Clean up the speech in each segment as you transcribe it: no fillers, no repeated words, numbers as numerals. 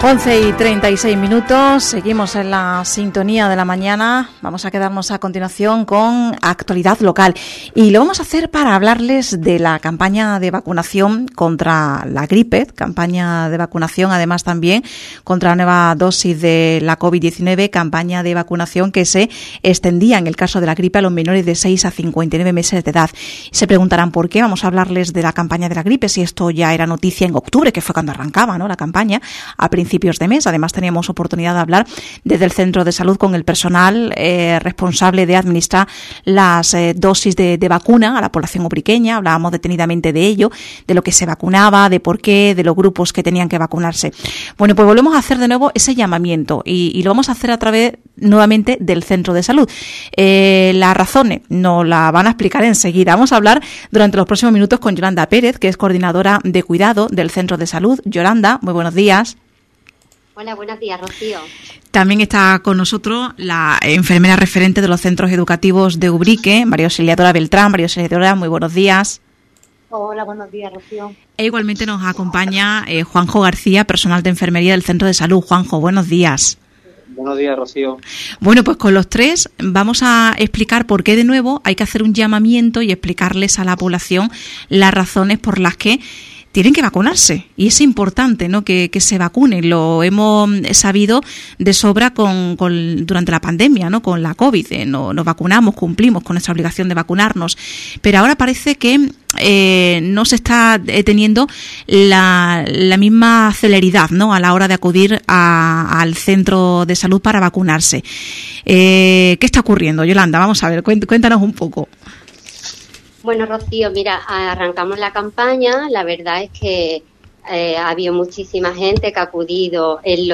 11:36, seguimos en la sintonía de la mañana. Vamos a quedarnos a continuación con actualidad local y lo vamos a hacer para hablarles de la campaña de vacunación contra la gripe, campaña de vacunación además también contra la nueva dosis de la COVID-19, campaña de vacunación que se extendía en el caso de la gripe a los menores de 6 a 59 meses de edad. Se preguntarán por qué vamos a hablarles de la campaña de la gripe, si esto ya era noticia en octubre, que fue cuando arrancaba, ¿no?, la campaña, a principios de mes. Además teníamos oportunidad de hablar desde el centro de salud con el personal responsable de administrar las dosis de vacuna a la población ubriqueña. Hablábamos detenidamente de ello, de lo que se vacunaba, de por qué, de los grupos que tenían que vacunarse. Bueno, pues volvemos a hacer de nuevo ese llamamiento y lo vamos a hacer a través nuevamente del centro de salud. Las razones nos la van a explicar enseguida. Vamos a hablar durante los próximos minutos con Yolanda Pérez, que es coordinadora de cuidado del centro de salud. Yolanda, muy buenos días. Hola, buenos días, Rocío. También está con nosotros la enfermera referente de los centros educativos de Ubrique, María Auxiliadora Beltrán. María Auxiliadora, muy buenos días. Hola, buenos días, Rocío. E igualmente nos acompaña Juanjo García, personal de enfermería del centro de salud. Juanjo, buenos días. Buenos días, Rocío. Bueno, pues con los tres vamos a explicar por qué de nuevo hay que hacer un llamamiento y explicarles a la población las razones por las que tienen que vacunarse, y es importante, ¿no?, que se vacunen. Lo hemos sabido de sobra durante la pandemia, ¿no?, con la COVID. Nos vacunamos, cumplimos con nuestra obligación de vacunarnos, pero ahora parece que no se está teniendo la misma celeridad, ¿no?, a la hora de acudir al centro de salud para vacunarse. ¿Qué está ocurriendo, Yolanda? Vamos a ver, cuéntanos un poco. Bueno, Rocío, mira, arrancamos la campaña. La verdad es que ha habido muchísima gente que ha acudido en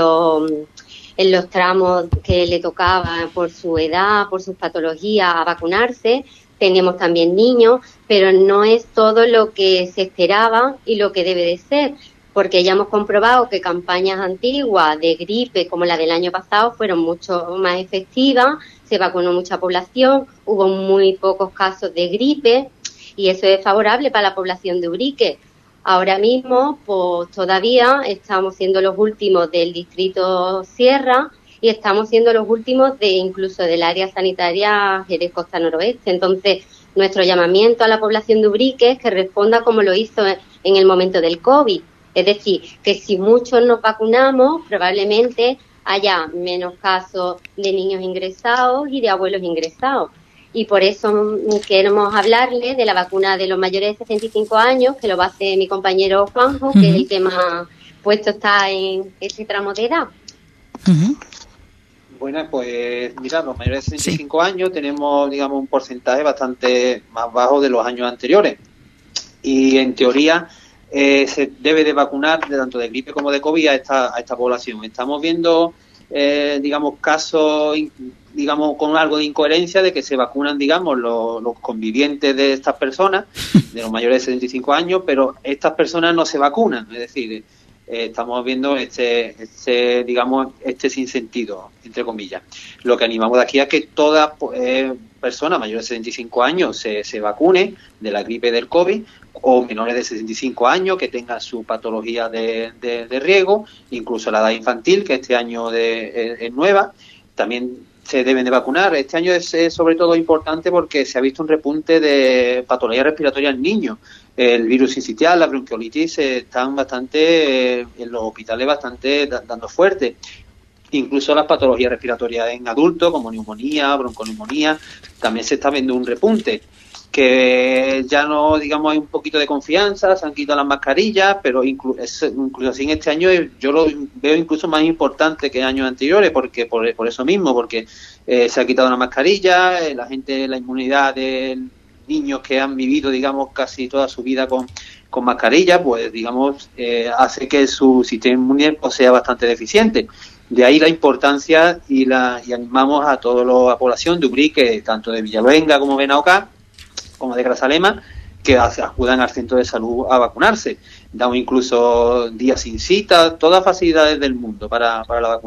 los tramos que le tocaba por su edad, por sus patologías, a vacunarse. Tenemos también niños, pero no es todo lo que se esperaba y lo que debe de ser, porque ya hemos comprobado que campañas antiguas de gripe como la del año pasado fueron mucho más efectivas, se vacunó mucha población, hubo muy pocos casos de gripe y eso es favorable para la población de Ubrique. Ahora mismo, pues todavía estamos siendo los últimos del distrito Sierra y estamos siendo los últimos incluso del área sanitaria Jerez Costa Noroeste. Entonces, nuestro llamamiento a la población de Ubrique es que responda como lo hizo en el momento del COVID. Es decir, que si muchos nos vacunamos, probablemente haya menos casos de niños ingresados y de abuelos ingresados. Y por eso queremos hablarles de la vacuna de los mayores de 65 años, que lo va a hacer mi compañero Juanjo, que es el que más puesto está en este tramo de edad. Bueno, pues mira, los mayores de 65 años tenemos, digamos, un porcentaje bastante más bajo de los años anteriores. Y en teoría se debe de vacunar tanto de gripe como de COVID a esta población. Estamos viendo, digamos, casos, digamos, con algo de incoherencia de que se vacunan, digamos, los convivientes de estas personas, de los mayores de 75 años, pero estas personas no se vacunan. Es decir, estamos viendo este sinsentido, entre comillas. Lo que animamos de aquí es que toda persona mayor de 65 años se vacune de la gripe del COVID, o menores de 65 años que tengan su patología de riesgo, incluso la edad infantil, que este año es nueva, también se deben de vacunar. Este año es sobre todo importante porque se ha visto un repunte de patologías respiratorias en niños. El virus sincitial, la bronquiolitis están bastante en los hospitales dando fuerte. Incluso las patologías respiratorias en adultos, como neumonía, bronconeumonía, también se está viendo un repunte. Que ya no, digamos, hay un poquito de confianza, se han quitado las mascarillas, pero incluso así en este año yo lo veo incluso más importante que años anteriores, porque por eso mismo, porque se ha quitado la mascarilla, la inmunidad de niños que han vivido, digamos, casi toda su vida con mascarilla, pues, digamos, hace que su sistema inmune pues, sea bastante deficiente. De ahí la importancia y animamos a toda la población de Ubrique, tanto de Villaluenga como Benaocá, como de Grazalema, que acudan al centro de salud a vacunarse. Damos incluso días sin cita, todas facilidades del mundo para la vacunación.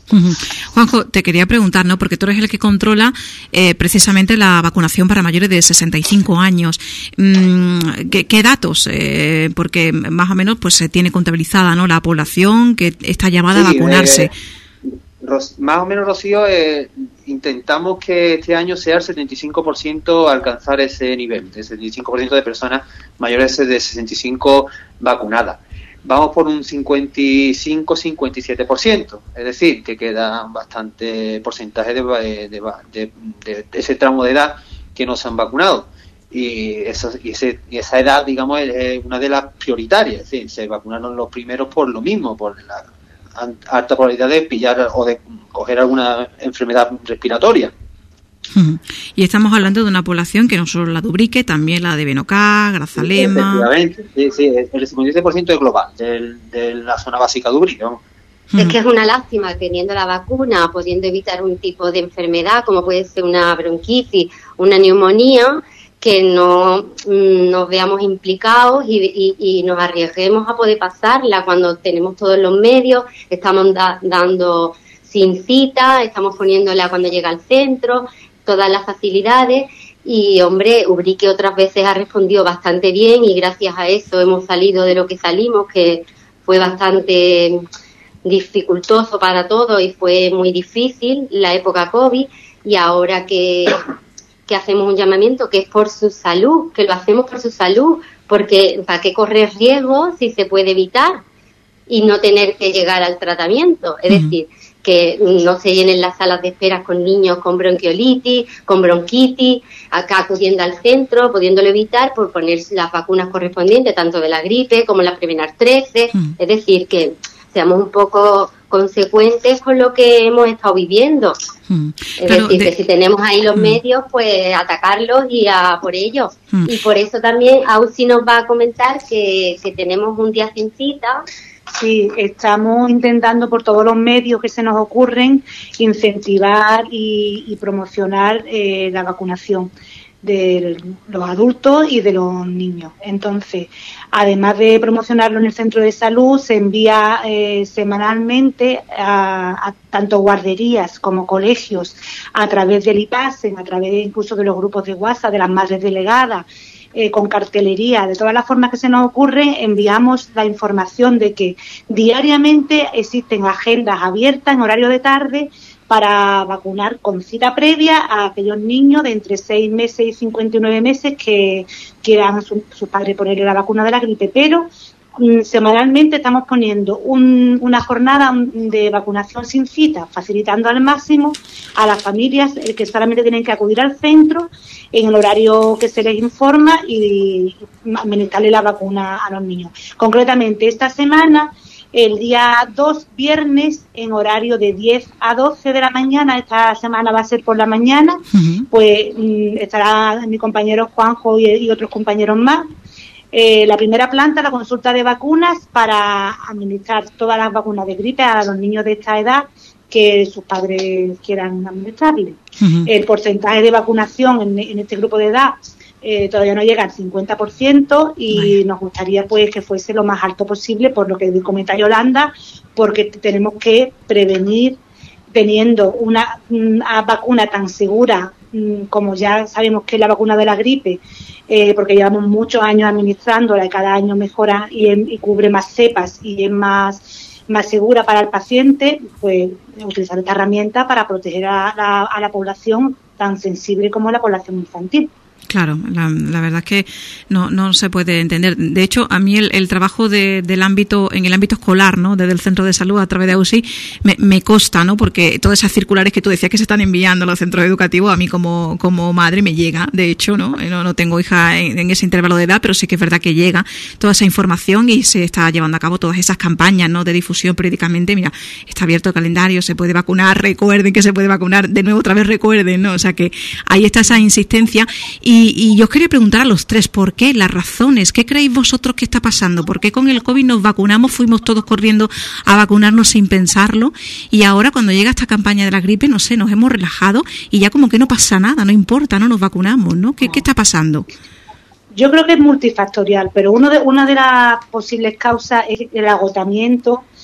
Juanjo, te quería preguntar, ¿no? Porque tú eres el que controla precisamente la vacunación para mayores de 65 años. ¿Qué datos? Porque más o menos pues se tiene contabilizada, ¿no?, la población que está llamada a vacunarse. Más o menos, Rocío, intentamos que este año sea el 75% alcanzar ese nivel, el 75% de personas mayores de 65 vacunadas. Vamos por un 55-57%, es decir, que queda bastante porcentaje de ese tramo de edad que no se han vacunado. Y esa edad, digamos, es una de las prioritarias, es decir, se vacunaron los primeros por lo mismo, por la alta probabilidad de pillar o de coger alguna enfermedad respiratoria. Y estamos hablando de una población que no solo la de Ubrique, también la de Benocá, Grazalema. Efectivamente, sí, el 57% es global de la zona básica de Ubrique, ¿no? Es que es una lástima, teniendo la vacuna, pudiendo evitar un tipo de enfermedad como puede ser una bronquitis, una neumonía, que no nos veamos implicados y nos arriesguemos a poder pasarla cuando tenemos todos los medios, estamos dando sin cita, estamos poniéndola cuando llega al centro, todas las facilidades. Y, hombre, Ubrique otras veces ha respondido bastante bien y gracias a eso hemos salido de lo que salimos, que fue bastante dificultoso para todos y fue muy difícil la época COVID. Y ahora que hacemos un llamamiento que es por su salud, que lo hacemos por su salud, porque ¿para qué correr riesgo si se puede evitar y no tener que llegar al tratamiento? Es decir, que no se llenen las salas de espera con niños con bronquiolitis, con bronquitis, acá acudiendo al centro, pudiéndolo evitar por poner las vacunas correspondientes, tanto de la gripe como la Prevenar 13, es decir, que seamos un poco consecuentes con lo que hemos estado viviendo. Es decir, que si tenemos ahí los medios, pues atacarlos y a por ellos. Y por eso también Ausi nos va a comentar que tenemos un día sin cita. Sí, estamos intentando por todos los medios que se nos ocurren incentivar y promocionar la vacunación de los adultos y de los niños. Entonces, además de promocionarlo en el centro de salud, se envía semanalmente a tanto guarderías como colegios a través del IPASEN, a través incluso de los grupos de WhatsApp, de las madres delegadas, con cartelería, de todas las formas que se nos ocurren, enviamos la información de que diariamente existen agendas abiertas en horario de tarde para vacunar con cita previa a aquellos niños de entre 6 meses y 59 meses que quieran a sus padres ponerle la vacuna de la gripe. Pero semanalmente estamos poniendo una jornada de vacunación sin cita, facilitando al máximo a las familias que solamente tienen que acudir al centro en el horario que se les informa y administrarle la vacuna a los niños. Concretamente, esta semana, el día 2, viernes, en horario de 10 a 12 de la mañana, esta semana va a ser por la mañana, pues estará mi compañero Juanjo y otros compañeros más. La primera planta, la consulta de vacunas para administrar todas las vacunas de gripe a los niños de esta edad que sus padres quieran administrarles. El porcentaje de vacunación en este grupo de edad todavía no llega al 50% y nos gustaría pues que fuese lo más alto posible, por lo que comenta Yolanda, porque tenemos que prevenir teniendo una vacuna tan segura como ya sabemos que es la vacuna de la gripe, porque llevamos muchos años administrándola y cada año mejora y cubre más cepas y es más segura para el paciente, pues utilizar esta herramienta para proteger a la población tan sensible como la población infantil. Claro, la verdad es que no se puede entender. De hecho, a mí el trabajo del ámbito, en el ámbito escolar, ¿no?, desde el centro de salud a través de AUSI, me consta, ¿no?, porque todas esas circulares que tú decías que se están enviando a los centros educativos, a mí como madre me llega, de hecho, ¿no? No tengo hija en ese intervalo de edad, pero sí que es verdad que llega toda esa información y se está llevando a cabo todas esas campañas, ¿no?, de difusión periódicamente. Mira, está abierto el calendario, se puede vacunar, recuerden que se puede vacunar, de nuevo otra vez recuerden, ¿no? O sea que ahí está esa insistencia. Y yo os quería preguntar a los tres, ¿por qué? Las razones, ¿qué creéis vosotros que está pasando? ¿Por qué con el COVID nos vacunamos, fuimos todos corriendo a vacunarnos sin pensarlo? Y ahora cuando llega esta campaña de la gripe, no sé, nos hemos relajado y ya como que no pasa nada, no importa, no nos vacunamos, ¿no? ¿Qué está pasando? Yo creo que es multifactorial, pero una de las posibles causas es el agotamiento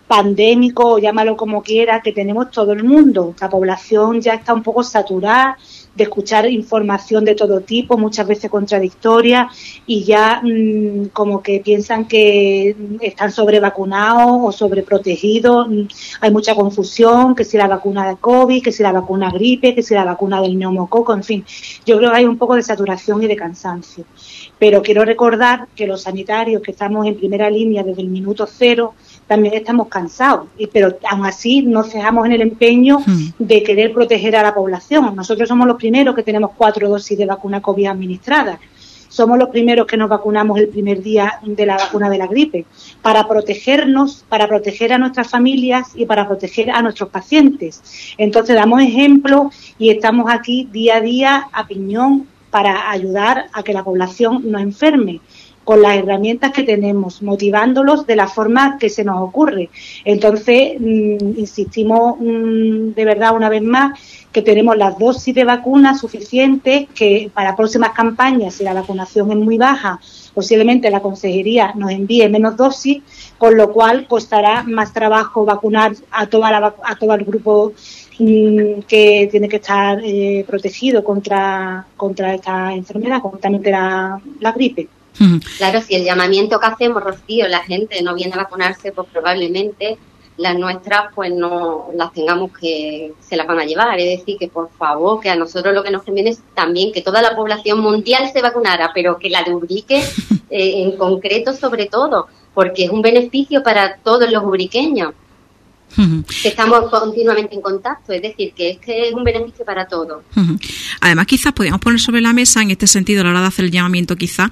pandémico, o llámalo como quiera, que tenemos todo el mundo. La población ya está un poco saturada de escuchar información de todo tipo, muchas veces contradictoria, y ya como que piensan que están sobrevacunados o sobreprotegidos. Hay mucha confusión, que si la vacuna de COVID, que si la vacuna gripe, que si la vacuna del neumococo, en fin. Yo creo que hay un poco de saturación y de cansancio. Pero quiero recordar que los sanitarios que estamos en primera línea desde el minuto cero también estamos cansados, pero aún así no cejamos en el empeño de querer proteger a la población. Nosotros somos los primeros que tenemos 4 dosis de vacuna COVID administradas. Somos los primeros que nos vacunamos el primer día de la vacuna de la gripe, para protegernos, para proteger a nuestras familias y para proteger a nuestros pacientes. Entonces damos ejemplo y estamos aquí día a día a piñón para ayudar a que la población no enferme, con las herramientas que tenemos, motivándolos de la forma que se nos ocurre. Entonces, insistimos de verdad una vez más que tenemos las dosis de vacunas suficientes, que para próximas campañas, si la vacunación es muy baja, posiblemente la consejería nos envíe menos dosis, con lo cual costará más trabajo vacunar a todo el grupo que tiene que estar protegido contra esta enfermedad, concretamente la gripe. Claro, si el llamamiento que hacemos, Rocío, la gente no viene a vacunarse, pues probablemente las nuestras pues no las tengamos que se las van a llevar. Es decir, que por favor, que a nosotros lo que nos conviene es también que toda la población mundial se vacunara, pero que la de Ubrique en concreto sobre todo, porque es un beneficio para todos los ubriqueños. Que estamos continuamente en contacto, es decir, que es un beneficio para todos. Además, quizás podríamos poner sobre la mesa, en este sentido, a la hora de hacer el llamamiento, quizás,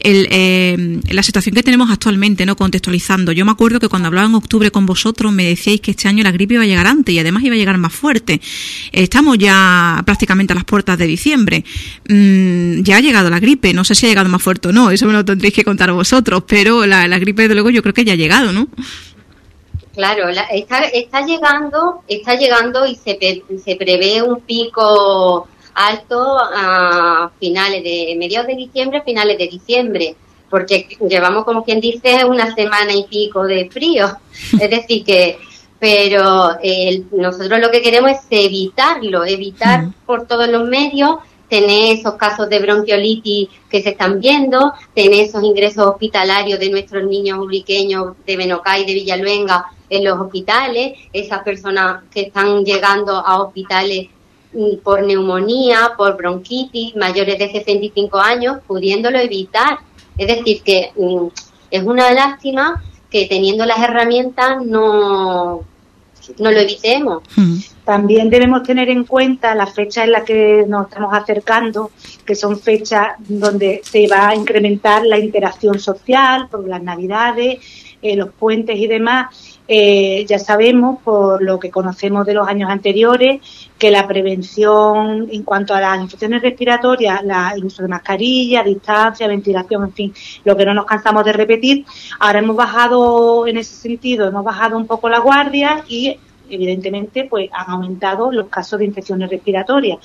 la situación que tenemos actualmente, ¿no? Contextualizando. Yo me acuerdo que cuando hablaba en octubre con vosotros, me decíais que este año la gripe iba a llegar antes y además iba a llegar más fuerte. Estamos ya prácticamente a las puertas de diciembre. Ya ha llegado la gripe, no sé si ha llegado más fuerte o no, eso me lo tendréis que contar vosotros, pero la gripe, desde luego, yo creo que ya ha llegado, ¿no? Claro, está llegando y se prevé un pico alto a mediados de diciembre, finales de diciembre, porque llevamos, como quien dice, una semana y pico de frío. Es decir pero nosotros lo que queremos es evitar por todos los medios, tener esos casos de bronquiolitis que se están viendo, tener esos ingresos hospitalarios de nuestros niños ubriqueños de Benocá y de Villaluenga en los hospitales, esas personas que están llegando a hospitales por neumonía, por bronquitis, mayores de 65 años, pudiéndolo evitar. Es decir, que es una lástima que teniendo las herramientas no lo evitemos. También debemos tener en cuenta las fechas en las que nos estamos acercando, que son fechas donde se va a incrementar la interacción social por las Navidades, los puentes y demás. Ya sabemos, por lo que conocemos de los años anteriores, que la prevención en cuanto a las infecciones respiratorias, el uso de mascarilla, distancia, ventilación, en fin, lo que no nos cansamos de repetir. Ahora hemos bajado un poco la guardia y evidentemente pues han aumentado los casos de infecciones respiratorias.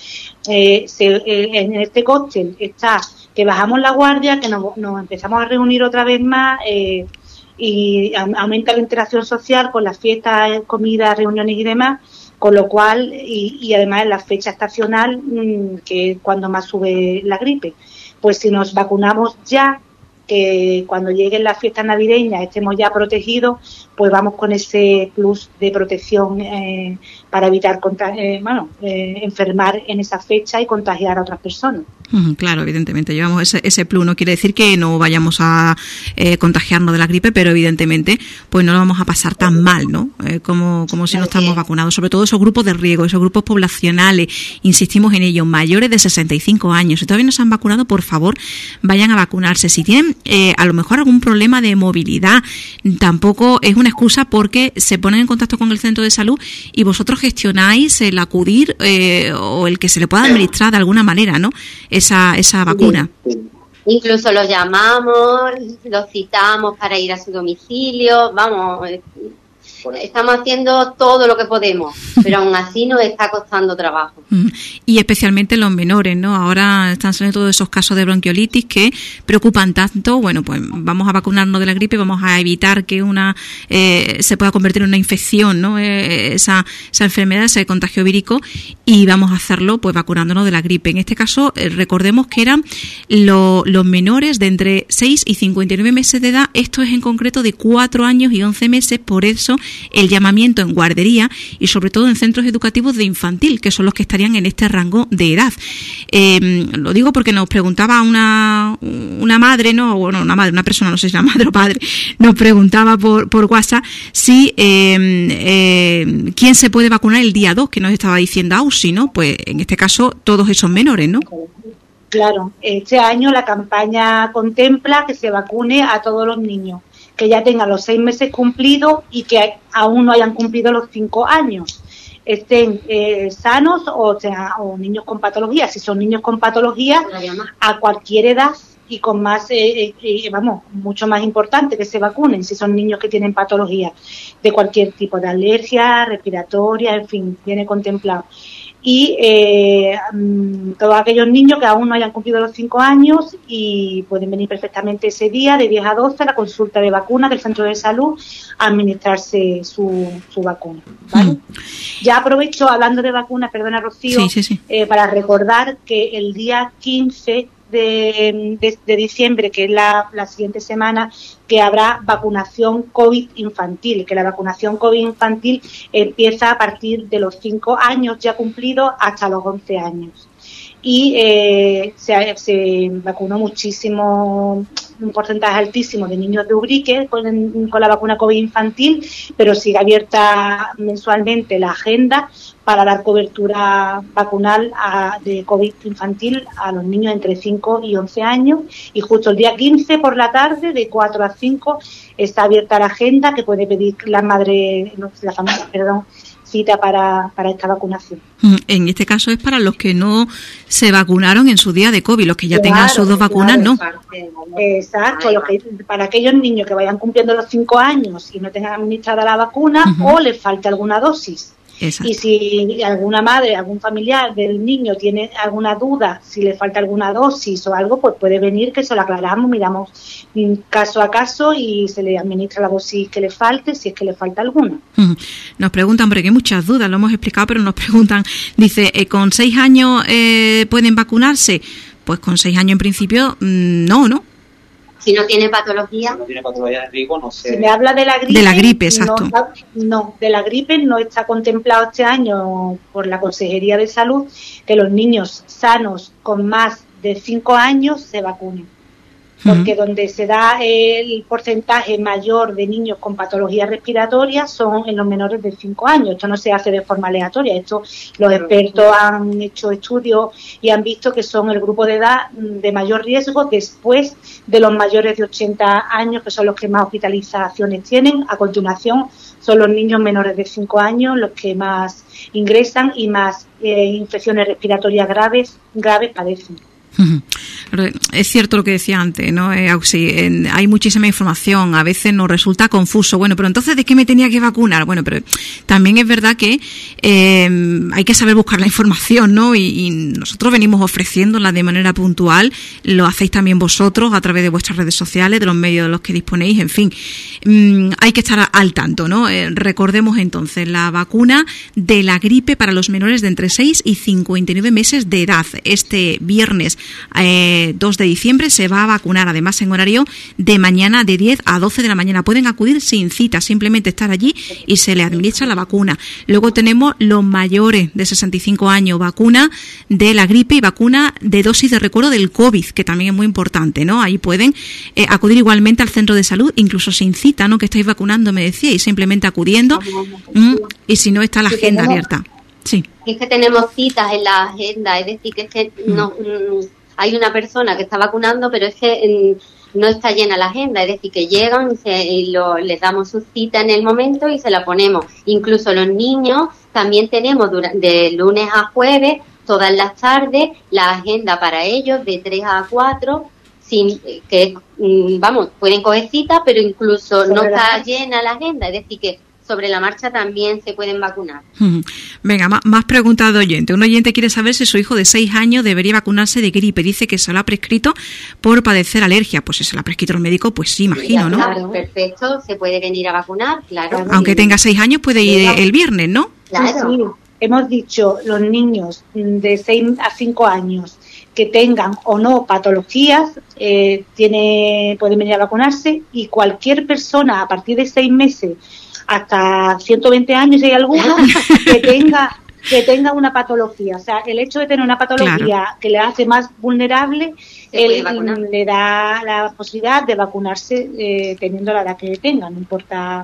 En este cóctel está que bajamos la guardia, que nos empezamos a reunir otra vez más, y aumenta la interacción social con las fiestas, comidas, reuniones y demás, con lo cual, y además en la fecha estacional, que es cuando más sube la gripe. Pues si nos vacunamos ya, que cuando lleguen las fiestas navideñas estemos ya protegidos, pues vamos con ese plus de protección para evitar enfermar en esa fecha y contagiar a otras personas. Claro, evidentemente, llevamos ese plus. No quiere decir que no vayamos a contagiarnos de la gripe, pero evidentemente pues no lo vamos a pasar tan mal, ¿no? Como si no estamos vacunados. Sobre todo esos grupos de riesgo, esos grupos poblacionales, insistimos en ello, mayores de 65 años. Si todavía no se han vacunado, por favor, vayan a vacunarse. Si tienen a lo mejor algún problema de movilidad, tampoco es una excusa, porque se ponen en contacto con el centro de salud y vosotros gestionáis el acudir o el que se le pueda administrar de alguna manera, ¿no? Esa vacuna. Incluso los llamamos, los citamos para ir a su domicilio, vamos, estamos haciendo todo lo que podemos, pero aún así nos está costando trabajo. Y especialmente los menores, ¿no? Ahora están saliendo todos esos casos de bronquiolitis que preocupan tanto. Bueno, pues vamos a vacunarnos de la gripe, vamos a evitar que se pueda convertir en una infección, ¿no? Esa enfermedad, ese contagio vírico, y vamos a hacerlo pues vacunándonos de la gripe. En este caso, recordemos que eran los menores de entre 6 y 59 meses de edad. Esto es en concreto de 4 años y 11 meses, por eso el llamamiento en guardería y sobre todo en centros educativos de infantil, que son los que estarían en este rango de edad. Lo digo porque nos preguntaba una madre, ¿no? Bueno, una persona, no sé si era madre o padre, nos preguntaba por WhatsApp si quién se puede vacunar el día 2, que nos estaba diciendo Ausi, ¿no? Pues en este caso todos esos menores, ¿no? Claro, este año la campaña contempla que se vacune a todos los niños que ya tengan los 6 meses cumplidos y que aún no hayan cumplido los 5 años, estén sanos o niños con patologías. Si son niños con patologías, a cualquier edad y con más, mucho más importante que se vacunen. Si son niños que tienen patologías de cualquier tipo de alergia, respiratoria, en fin, viene contemplado. Y todos aquellos niños que aún no hayan cumplido los 5 años y pueden venir perfectamente ese día de 10 a 12 a la consulta de vacunas del centro de salud a administrarse su vacuna, ¿vale? Ya aprovecho, hablando de vacunas, perdona Rocío, para recordar que el día 15 de diciembre, que es la siguiente semana, que habrá vacunación COVID infantil, que la vacunación COVID infantil empieza a partir de los 5 años ya cumplidos hasta los 11 años. Y se vacunó muchísimo, un porcentaje altísimo de niños de Ubrique con la vacuna COVID infantil, pero sigue abierta mensualmente la agenda para dar cobertura vacunal de COVID infantil a los niños entre 5 y 11 años. Y justo el día 15 por la tarde, de 4 a 5, está abierta la agenda que puede pedir la familia, cita para esta vacunación. En este caso es para los que no se vacunaron en su día de COVID, los que ya tengan sus 2 vacunas, ¿no? Exacto, para aquellos niños que vayan cumpliendo los 5 años y no tengan administrada la vacuna o les falta alguna dosis. Exacto. Y si alguna madre, algún familiar del niño tiene alguna duda, si le falta alguna dosis o algo, pues puede venir, que se lo aclaramos, miramos caso a caso y se le administra la dosis que le falte, si es que le falta alguna. Nos preguntan, porque hay muchas dudas, lo hemos explicado, pero nos preguntan, dice, ¿con 6 años pueden vacunarse? Pues con 6 años en principio ¿no? Si no tiene patología. Si no tiene patología de riesgo, no sé. Si me habla de la gripe. De la gripe, exacto. No, de la gripe no está contemplado este año por la Consejería de Salud que los niños sanos con más de 5 años se vacunen. Porque donde se da el porcentaje mayor de niños con patologías respiratorias son en los menores de 5 años. Esto no se hace de forma aleatoria. Esto los expertos han hecho estudios y han visto que son el grupo de edad de mayor riesgo después de los mayores de 80 años, que son los que más hospitalizaciones tienen. A continuación son los niños menores de 5 años los que más ingresan y más infecciones respiratorias graves padecen. Es cierto lo que decía antes, ¿no? Auxi, hay muchísima información, a veces nos resulta confuso. Bueno, pero entonces, ¿de qué me tenía que vacunar? Bueno, pero también es verdad que hay que saber buscar la información, ¿no? Y nosotros venimos ofreciéndola de manera puntual, lo hacéis también vosotros a través de vuestras redes sociales, de los medios de los que disponéis, en fin. Hay que estar al tanto, ¿no? Recordemos entonces la vacuna de la gripe para los menores de entre 6 y 59 meses de edad. Este viernes 2 de diciembre se va a vacunar, además en horario de mañana de 10 a 12 de la mañana. Pueden acudir sin cita, simplemente estar allí y se les administra la vacuna. Luego tenemos los mayores de 65 años, vacuna de la gripe y vacuna de dosis de recuerdo del COVID, que también es muy importante, ¿no? Ahí pueden acudir igualmente al centro de salud, incluso sin cita, ¿no? Que estáis vacunando, me decíais, simplemente acudiendo, y si no está la agenda abierta. Sí. Es que tenemos citas en la agenda, es decir, que es que no hay una persona que está vacunando, pero es que no está llena la agenda, es decir, que llegan y les damos su cita en el momento y se la ponemos. Incluso los niños también tenemos de lunes a jueves, todas las tardes, la agenda para ellos de 3 a 4, pueden coger cita, pero incluso no está llena la agenda, es decir, que sobre la marcha también se pueden vacunar. Venga, más preguntas de oyente. Un oyente quiere saber si su hijo de 6 años debería vacunarse de gripe. Dice que se lo ha prescrito por padecer alergia. Pues si se lo ha prescrito el médico, pues sí, imagino, ¿no? Claro, perfecto, se puede venir a vacunar, claro. Aunque tenga 6 años, puede ir el viernes, ¿no? Claro. Sí, hemos dicho, los niños de 6 a 5 años que tengan o no patologías, pueden venir a vacunarse, y cualquier persona a partir de 6 meses hasta 1120 años, si hay alguna, que tenga una patología. O sea, el hecho de tener una patología que le hace más vulnerable, le da la posibilidad de vacunarse teniendo la edad que tengan, no importa.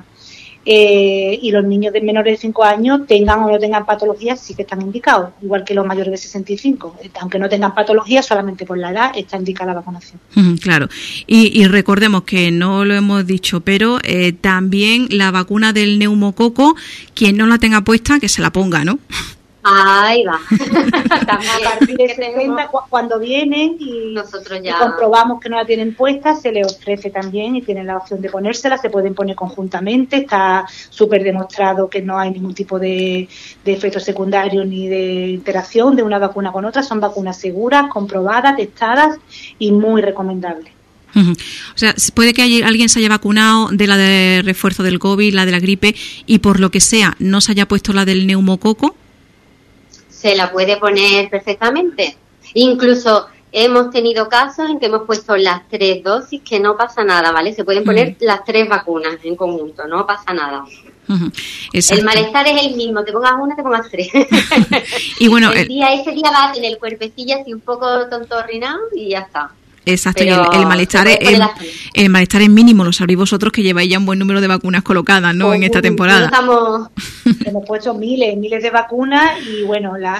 Y los niños de menores de 5 años, tengan o no tengan patologías, sí que están indicados, igual que los mayores de 65. Aunque no tengan patologías, solamente por la edad está indicada la vacunación. Claro. Y recordemos que no lo hemos dicho, pero también la vacuna del neumococo, quien no la tenga puesta, que se la ponga, ¿no? Ahí va. A partir de 60, cuando vienen y nosotros ya comprobamos que no la tienen puesta, se les ofrece también y tienen la opción de ponérsela. Se pueden poner conjuntamente. Está súper demostrado que no hay ningún tipo de efecto secundario ni de interacción de una vacuna con otra. Son vacunas seguras, comprobadas, testadas y muy recomendables. O sea, puede que alguien se haya vacunado de la de refuerzo del COVID, la de la gripe, y por lo que sea no se haya puesto la del neumococo. Se la puede poner perfectamente. Incluso hemos tenido casos en que hemos puesto las 3 dosis, que no pasa nada, ¿vale? Se pueden poner las 3 vacunas en conjunto, no pasa nada. El malestar es el mismo, te pongas una, te pongas 3. Y bueno, ese día va a tener el cuerpecillo así un poco tontorrinado y ya está. Exacto, y el malestar es mínimo, lo sabréis vosotros que lleváis ya un buen número de vacunas colocadas, ¿no? En esta temporada. Hemos puesto miles de vacunas y bueno, la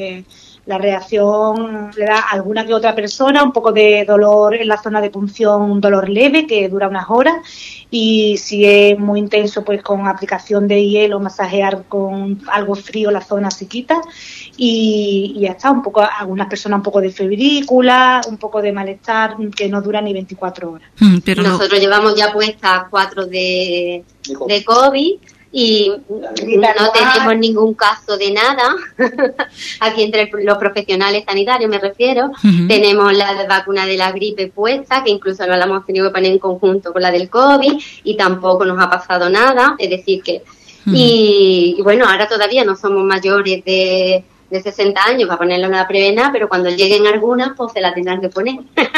reacción le da a alguna que otra persona un poco de dolor en la zona de punción, un dolor leve que dura unas horas, y si es muy intenso, pues con aplicación de hielo, masajear con algo frío la zona se quita, y ya está. Algunas personas un poco de febrícula, un poco de malestar que no dura ni 24 horas. Pero nosotros llevamos ya puestas 4 de COVID y no tenemos ningún caso de nada aquí entre los profesionales sanitarios, me refiero. Tenemos la vacuna de la gripe puesta, que incluso la hemos tenido que poner en conjunto con la del COVID, y tampoco nos ha pasado nada. Es decir que y bueno, ahora todavía no somos mayores de 60 años para ponerle una prevena, pero cuando lleguen algunas, pues se la tendrán que poner.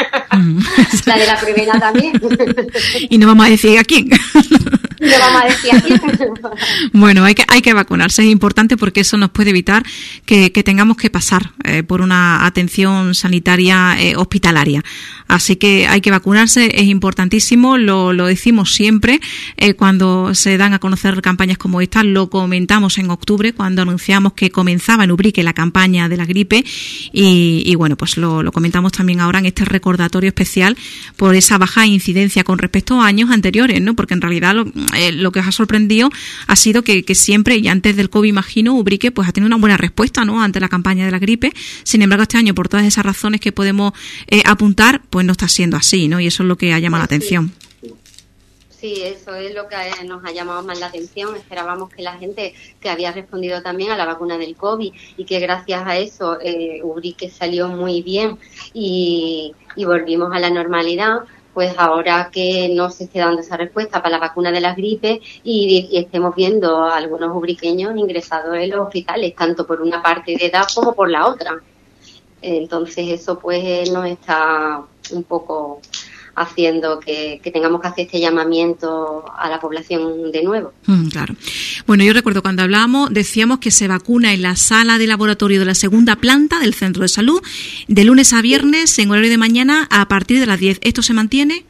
La de la prevena también. Y no vamos a decir a quién. Le vamos a decir aquí. Bueno, hay que vacunarse, es importante, porque eso nos puede evitar que tengamos que pasar por una atención sanitaria hospitalaria. Así que hay que vacunarse, es importantísimo, lo decimos siempre cuando se dan a conocer campañas como esta. Lo comentamos en octubre cuando anunciamos que comenzaba en Ubrique la campaña de la gripe, y bueno, pues lo comentamos también ahora en este recordatorio especial por esa baja incidencia con respecto a años anteriores, ¿no? Porque en realidad lo que os ha sorprendido ha sido que siempre, y antes del COVID imagino, Ubrique pues ha tenido una buena respuesta, ¿no?, ante la campaña de la gripe. Sin embargo, este año, por todas esas razones que podemos apuntar, pues no está siendo así, ¿no? Y eso es lo que ha llamado la atención. Sí, eso es lo que nos ha llamado más la atención. Esperábamos que la gente que había respondido también a la vacuna del COVID, y que gracias a eso Ubrique salió muy bien y volvimos a la normalidad, pues ahora que no se esté dando esa respuesta para la vacuna de la gripe y estemos viendo a algunos ubriqueños ingresados en los hospitales, tanto por una parte de edad como por la otra. Entonces eso pues nos está un poco haciendo que tengamos que hacer este llamamiento a la población de nuevo. Claro. Bueno, yo recuerdo cuando hablábamos, decíamos que se vacuna en la sala de laboratorio de la segunda planta del centro de salud de lunes a viernes en horario de mañana a partir de las 10. ¿Esto se mantiene?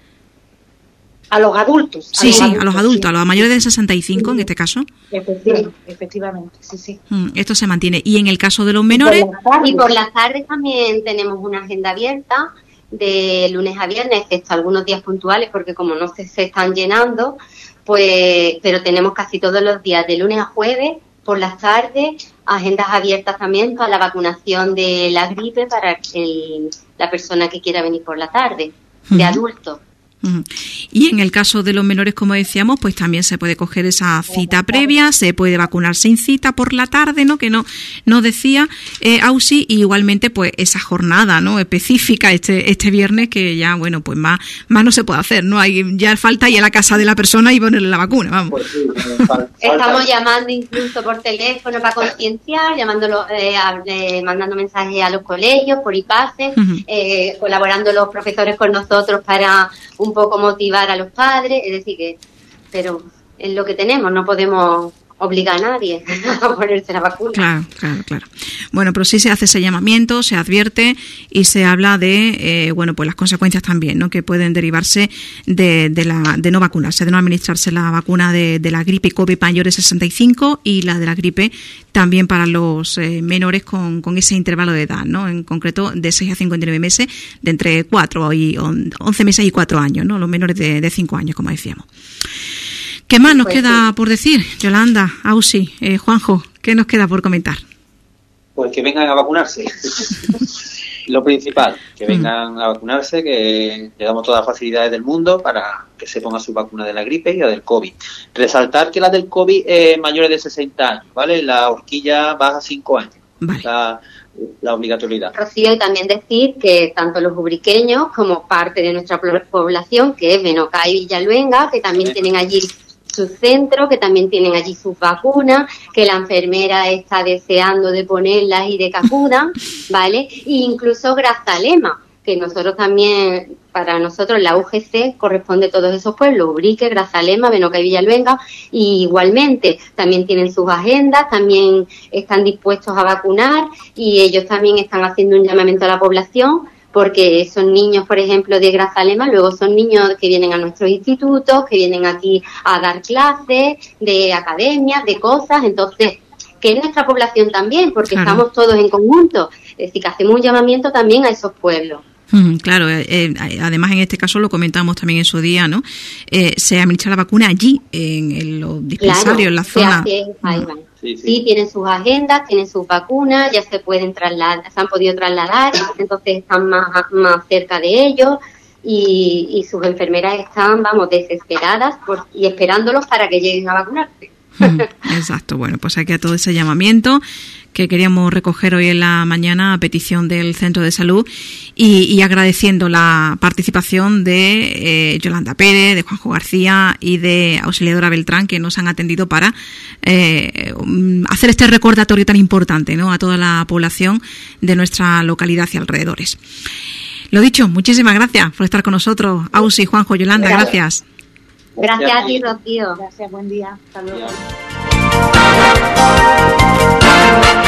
A los adultos. Sí, a los adultos, a los mayores de 65 en este caso. Efectivamente, sí. Esto se mantiene. ¿Y en el caso de los menores? Y por las tardes también tenemos una agenda abierta de lunes a viernes, excepto algunos días puntuales, porque como no se están llenando, pues, pero tenemos casi todos los días, de lunes a jueves, por las tardes, agendas abiertas también para la vacunación de la gripe para la persona que quiera venir por la tarde, de adultos. Y en el caso de los menores, como decíamos, pues también se puede coger esa cita previa, se puede vacunar sin cita por la tarde, ¿no? Que no decía Ausi, y igualmente pues esa jornada, ¿no? Específica este viernes, que ya, bueno, pues más no se puede hacer, ¿no? Hay ya falta ir a la casa de la persona y ponerle la vacuna, vamos. Pues sí, estamos llamando incluso por teléfono para concienciar, mandando mensajes a los colegios por iPases, colaborando los profesores con nosotros para un poco motivar a los padres, es decir pero es lo que tenemos, no podemos obligar a nadie a ponerse la vacuna. Claro. Bueno, pero sí se hace ese llamamiento, se advierte y se habla de, pues las consecuencias también, ¿no? Que pueden derivarse de no vacunarse, de no administrarse la vacuna de la gripe COVID mayores de 65 y la de la gripe también para los menores con ese intervalo de edad, ¿no? En concreto de 6 a 59 meses, de entre 4 y 11 meses y 4 años, ¿no? Los menores de 5 años, como decíamos. ¿Qué más nos queda por decir, Yolanda, Ausi, Juanjo? ¿Qué nos queda por comentar? Pues que vengan a vacunarse. Lo principal, que vengan a vacunarse, que le damos todas las facilidades del mundo para que se ponga su vacuna de la gripe y la del COVID. Resaltar que la del COVID es mayores de 60 años, ¿vale? La horquilla baja 5 años. Vale. La obligatoriedad. Rocío, y también decir que tanto los ubriqueños como parte de nuestra población, que es Benocá y Villaluenga, que también tienen allí su centro, que también tienen allí sus vacunas, que la enfermera está deseando de ponerlas y de que acudan, ¿vale? E incluso Grazalema, que nosotros también, para nosotros la UGC corresponde a todos esos pueblos, Ubrique, Grazalema, Benocá y Villaluenga, y igualmente también tienen sus agendas, también están dispuestos a vacunar, y ellos también están haciendo un llamamiento a la población, porque esos niños, por ejemplo, de Grazalema, luego son niños que vienen a nuestros institutos, que vienen aquí a dar clases, de academias, de cosas, entonces, que es nuestra población también, porque estamos todos en conjunto, es decir, que hacemos un llamamiento también a esos pueblos. Claro, además en este caso lo comentamos también en su día, ¿no? Se administra la vacuna allí, en los dispensarios, en la zona. Sí, tienen sus agendas, tienen sus vacunas, ya se pueden trasladar, se han podido trasladar, entonces están más cerca de ellos y sus enfermeras están, desesperadas y esperándolos para que lleguen a vacunarse. Exacto, bueno, pues aquí a todo ese llamamiento que queríamos recoger hoy en la mañana a petición del Centro de Salud y agradeciendo la participación de Yolanda Pérez, de Juanjo García y de Auxiliadora Beltrán, que nos han atendido para hacer este recordatorio tan importante, ¿no?, a toda la población de nuestra localidad y alrededores. Lo dicho, muchísimas gracias por estar con nosotros, Ausi, Juanjo, Yolanda, gracias. Gracias a ti, Rocío. Gracias, buen día. Hasta luego.